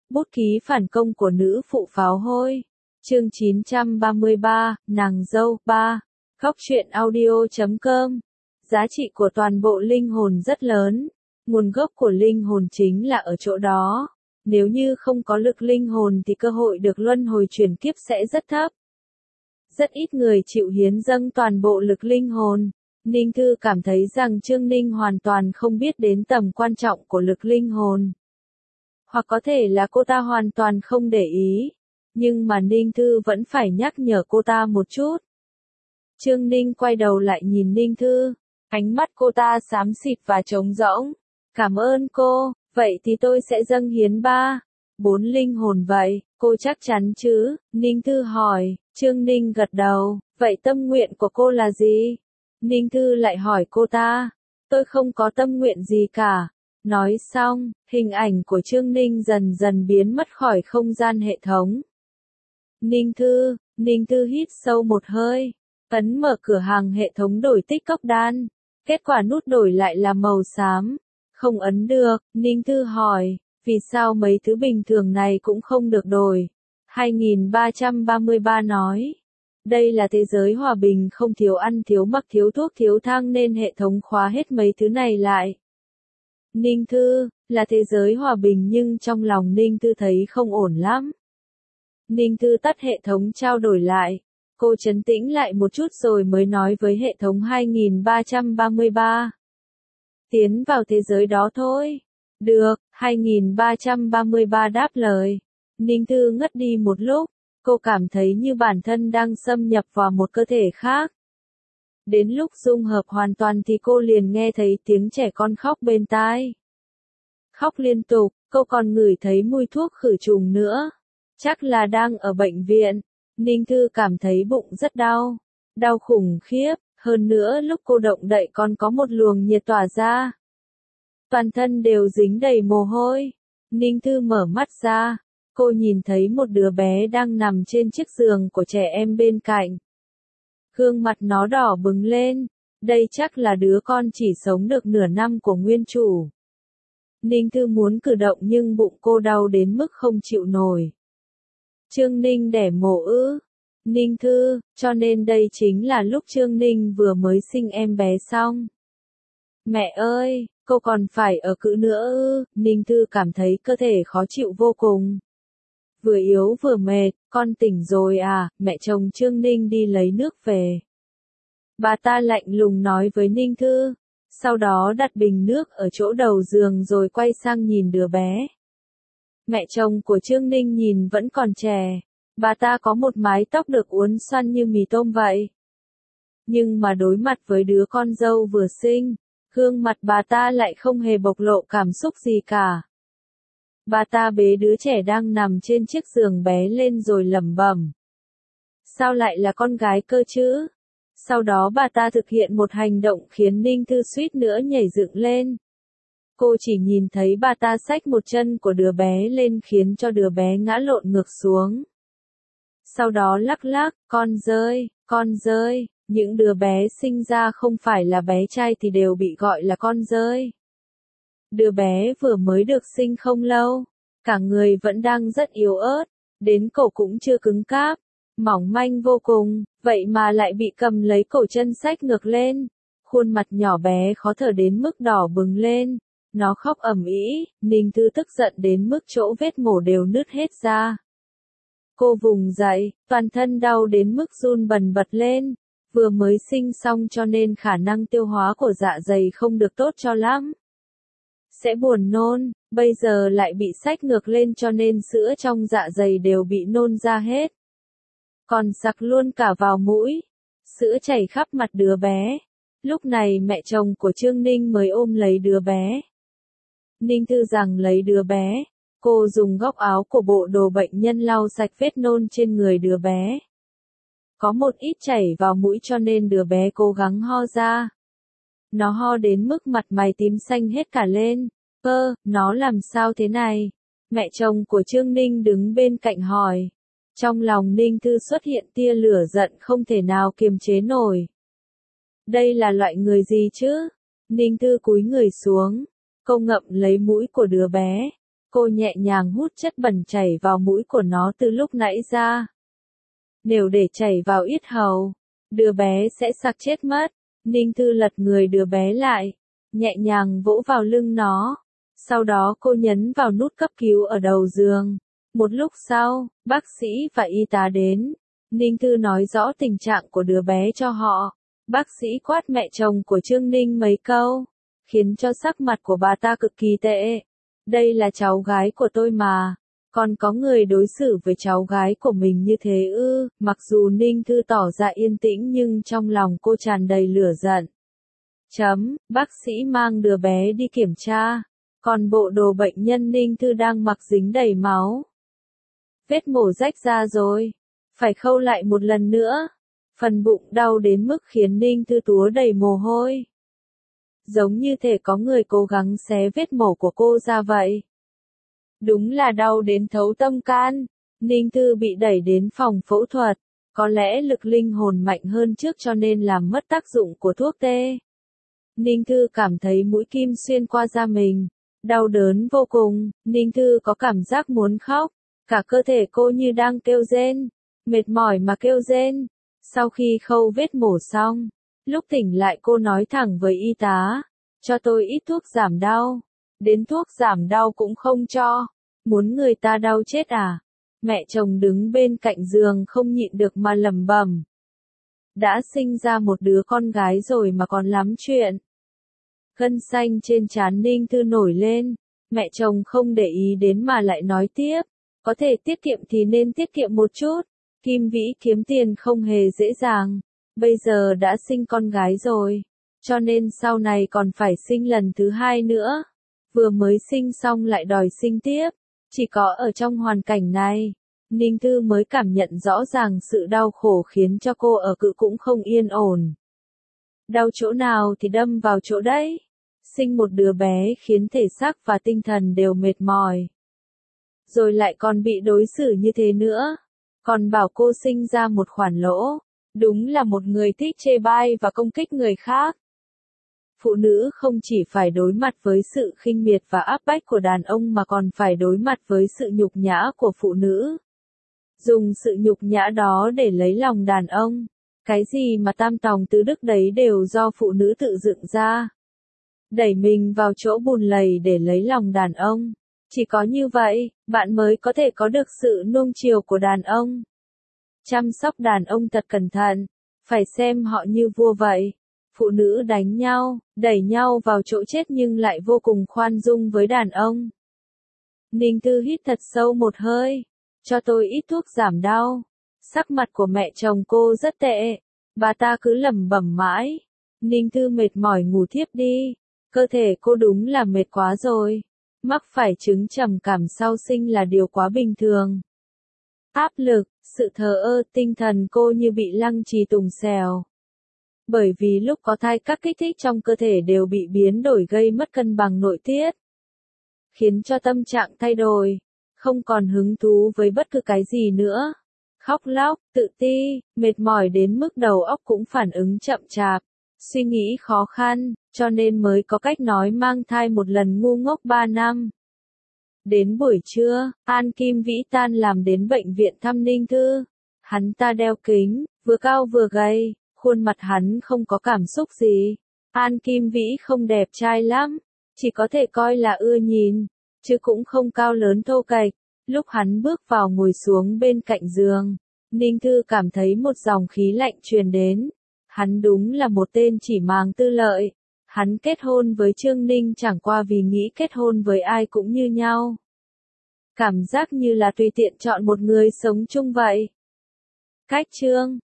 Bút ký phản công của nữ phụ pháo hôi. Chương 933, nàng dâu 3. Khóc chuyện audio.com. Giá trị của toàn bộ linh hồn rất lớn. Nguồn gốc của linh hồn chính là ở chỗ đó. Nếu như không có lực linh hồn thì cơ hội được luân hồi chuyển kiếp sẽ rất thấp. Rất ít người chịu hiến dâng toàn bộ lực linh hồn. Ninh Thư cảm thấy rằng Trương Ninh hoàn toàn không biết đến tầm quan trọng của lực linh hồn. Hoặc có thể là cô ta hoàn toàn không để ý. Nhưng mà Ninh Thư vẫn phải nhắc nhở cô ta một chút. Trương Ninh quay đầu lại nhìn Ninh Thư. Ánh mắt cô ta xám xịt và trống rỗng. Cảm ơn cô, vậy thì tôi sẽ dâng hiến 4 linh hồn vậy, cô chắc chắn chứ? Ninh Thư hỏi. Trương Ninh gật đầu, vậy tâm nguyện của cô là gì? Ninh Thư lại hỏi cô ta. Tôi không có tâm nguyện gì cả. Nói xong, hình ảnh của Trương Ninh dần dần biến mất khỏi không gian hệ thống. Ninh Thư hít sâu một hơi, ấn mở cửa hàng hệ thống đổi tích cốc đan. Kết quả nút đổi lại là màu xám. Không ấn được, Ninh Thư hỏi, vì sao mấy thứ bình thường này cũng không được đổi? 2333 nói, đây là thế giới hòa bình, không thiếu ăn thiếu mặc thiếu thuốc thiếu thang nên hệ thống khóa hết mấy thứ này lại. Ninh Thư, là thế giới hòa bình nhưng trong lòng Ninh Thư thấy không ổn lắm. Ninh Thư tắt hệ thống trao đổi lại. Cô trấn tĩnh lại một chút rồi mới nói với hệ thống 2333. Tiến vào thế giới đó thôi. Được, 2333 đáp lời. Ninh Thư ngất đi một lúc. Cô cảm thấy như bản thân đang xâm nhập vào một cơ thể khác. Đến lúc dung hợp hoàn toàn thì cô liền nghe thấy tiếng trẻ con khóc bên tai. Khóc liên tục, cô còn ngửi thấy mùi thuốc khử trùng nữa. Chắc là đang ở bệnh viện. Ninh Thư cảm thấy bụng rất đau. Đau khủng khiếp, hơn nữa lúc cô động đậy còn có một luồng nhiệt tỏa ra. Toàn thân đều dính đầy mồ hôi. Ninh Thư mở mắt ra. Cô nhìn thấy một đứa bé đang nằm trên chiếc giường của trẻ em bên cạnh. Gương mặt nó đỏ bừng lên. Đây chắc là đứa con chỉ sống được nửa năm của nguyên chủ. Ninh Thư muốn cử động nhưng bụng cô đau đến mức không chịu nổi. Trương Ninh đẻ mổ ư? Ninh Thư, cho nên đây chính là lúc Trương Ninh vừa mới sinh em bé xong. Mẹ ơi, cô còn phải ở cữ nữa ư? Ninh Thư cảm thấy cơ thể khó chịu vô cùng. Vừa yếu vừa mệt, con tỉnh rồi à? Mẹ chồng Trương Ninh đi lấy nước về. Bà ta lạnh lùng nói với Ninh Thư. Sau đó đặt bình nước ở chỗ đầu giường rồi quay sang nhìn đứa bé. Mẹ chồng của Trương Ninh nhìn vẫn còn trẻ. Bà ta có một mái tóc được uốn xoăn như mì tôm vậy. Nhưng mà đối mặt với đứa con dâu vừa sinh, gương mặt bà ta lại không hề bộc lộ cảm xúc gì cả. Bà ta bế đứa trẻ đang nằm trên chiếc giường bé lên rồi lẩm bẩm. Sao lại là con gái cơ chứ? Sau đó bà ta thực hiện một hành động khiến Ninh Thư suýt nữa nhảy dựng lên. Cô chỉ nhìn thấy bà ta xách một chân của đứa bé lên khiến cho đứa bé ngã lộn ngược xuống. Sau đó lắc lắc, con rơi, những đứa bé sinh ra không phải là bé trai thì đều bị gọi là con rơi. Đứa bé vừa mới được sinh không lâu, cả người vẫn đang rất yếu ớt, đến cổ cũng chưa cứng cáp, mỏng manh vô cùng, vậy mà lại bị cầm lấy cổ chân xách ngược lên. Khuôn mặt nhỏ bé khó thở đến mức đỏ bừng lên. Nó khóc ầm ĩ, Ninh Thư tức giận đến mức chỗ vết mổ đều nứt hết ra. Cô vùng dậy, toàn thân đau đến mức run bần bật lên. Vừa mới sinh xong cho nên khả năng tiêu hóa của dạ dày không được tốt cho lắm. Sẽ buồn nôn, bây giờ lại bị xách ngược lên cho nên sữa trong dạ dày đều bị nôn ra hết. Còn sặc luôn cả vào mũi. Sữa chảy khắp mặt đứa bé. Lúc này mẹ chồng của Trương Ninh mới ôm lấy đứa bé. Ninh Thư rằng lấy đứa bé. Cô dùng góc áo của bộ đồ bệnh nhân lau sạch vết nôn trên người đứa bé. Có một ít chảy vào mũi cho nên đứa bé cố gắng ho ra. Nó ho đến mức mặt mày tím xanh hết cả lên. Nó làm sao thế này? Mẹ chồng của Trương Ninh đứng bên cạnh hỏi. Trong lòng Ninh Thư xuất hiện tia lửa giận không thể nào kiềm chế nổi. Đây là loại người gì chứ? Ninh Thư cúi người xuống. Cô ngậm lấy mũi của đứa bé. Cô nhẹ nhàng hút chất bẩn chảy vào mũi của nó từ lúc nãy ra. Nếu để chảy vào yết hầu, đứa bé sẽ sặc chết mất. Ninh Thư lật người đứa bé lại, nhẹ nhàng vỗ vào lưng nó. Sau đó cô nhấn vào nút cấp cứu ở đầu giường. Một lúc sau, bác sĩ và y tá đến. Ninh Thư nói rõ tình trạng của đứa bé cho họ. Bác sĩ quát mẹ chồng của Trương Ninh mấy câu, khiến cho sắc mặt của bà ta cực kỳ tệ. Đây là cháu gái của tôi mà. Còn có người đối xử với cháu gái của mình như thế ư? Mặc dù Ninh Thư tỏ ra yên tĩnh nhưng trong lòng cô tràn đầy lửa giận. Bác sĩ mang đứa bé đi kiểm tra. Còn bộ đồ bệnh nhân Ninh Thư đang mặc dính đầy máu. Vết mổ rách ra rồi. Phải khâu lại một lần nữa. Phần bụng đau đến mức khiến Ninh Thư túa đầy mồ hôi. Giống như thể có người cố gắng xé vết mổ của cô ra vậy. Đúng là đau đến thấu tâm can. Ninh Thư bị đẩy đến phòng phẫu thuật. Có lẽ lực linh hồn mạnh hơn trước cho nên làm mất tác dụng của thuốc tê. Ninh Thư cảm thấy mũi kim xuyên qua da mình. Đau đớn vô cùng. Ninh Thư có cảm giác muốn khóc. Cả cơ thể cô như đang kêu rên. Mệt mỏi mà kêu rên. Sau khi khâu vết mổ xong, lúc tỉnh lại cô nói thẳng với y tá. Cho tôi ít thuốc giảm đau. Đến thuốc giảm đau cũng không cho. Muốn người ta đau chết à? Mẹ chồng đứng bên cạnh giường không nhịn được mà lẩm bẩm. Đã sinh ra một đứa con gái rồi mà còn lắm chuyện. Gân xanh trên trán Ninh Thư nổi lên. Mẹ chồng không để ý đến mà lại nói tiếp. Có thể tiết kiệm thì nên tiết kiệm một chút. Kim Vĩ kiếm tiền không hề dễ dàng. Bây giờ đã sinh con gái rồi. Cho nên sau này còn phải sinh lần thứ hai nữa. Vừa mới sinh xong lại đòi sinh tiếp. Chỉ có ở trong hoàn cảnh này, Ninh Thư mới cảm nhận rõ ràng sự đau khổ khiến cho cô ở cự cũng không yên ổn. Đau chỗ nào thì đâm vào chỗ đấy. Sinh một đứa bé khiến thể xác và tinh thần đều mệt mỏi. Rồi lại còn bị đối xử như thế nữa. Còn bảo cô sinh ra một khoản lỗ. Đúng là một người thích chê bai và công kích người khác. Phụ nữ không chỉ phải đối mặt với sự khinh miệt và áp bách của đàn ông mà còn phải đối mặt với sự nhục nhã của phụ nữ. Dùng sự nhục nhã đó để lấy lòng đàn ông. Cái gì mà tam tòng tứ đức đấy đều do phụ nữ tự dựng ra. Đẩy mình vào chỗ bùn lầy để lấy lòng đàn ông. Chỉ có như vậy, bạn mới có thể có được sự nuông chiều của đàn ông. Chăm sóc đàn ông thật cẩn thận. Phải xem họ như vua vậy. Phụ nữ đánh nhau, đẩy nhau vào chỗ chết nhưng lại vô cùng khoan dung với đàn ông. Ninh Thư hít thật sâu một hơi. Cho tôi ít thuốc giảm đau. Sắc mặt của mẹ chồng cô rất tệ. Bà ta cứ lẩm bẩm mãi. Ninh Thư mệt mỏi ngủ thiếp đi. Cơ thể cô đúng là mệt quá rồi. Mắc phải chứng trầm cảm sau sinh là điều quá bình thường. Áp lực, sự thờ ơ, tinh thần cô như bị lăng trì tùng xèo. Bởi vì lúc có thai các kích thích trong cơ thể đều bị biến đổi gây mất cân bằng nội tiết. Khiến cho tâm trạng thay đổi. Không còn hứng thú với bất cứ cái gì nữa. Khóc lóc, tự ti, mệt mỏi đến mức đầu óc cũng phản ứng chậm chạp. Suy nghĩ khó khăn, cho nên mới có cách nói mang thai một lần ngu ngốc 3 năm. Đến buổi trưa, An Kim Vĩ tan làm đến bệnh viện thăm Ninh Thư. Hắn ta đeo kính, vừa cao vừa gầy, khuôn mặt hắn không có cảm xúc gì. An Kim Vĩ không đẹp trai lắm, chỉ có thể coi là ưa nhìn, chứ cũng không cao lớn thô kệch. Lúc hắn bước vào ngồi xuống bên cạnh giường, Ninh Thư cảm thấy một dòng khí lạnh truyền đến. Hắn đúng là một tên chỉ màng tư lợi. Hắn kết hôn với Trương Ninh chẳng qua vì nghĩ kết hôn với ai cũng như nhau. Cảm giác như là tùy tiện chọn một người sống chung vậy. Cách chương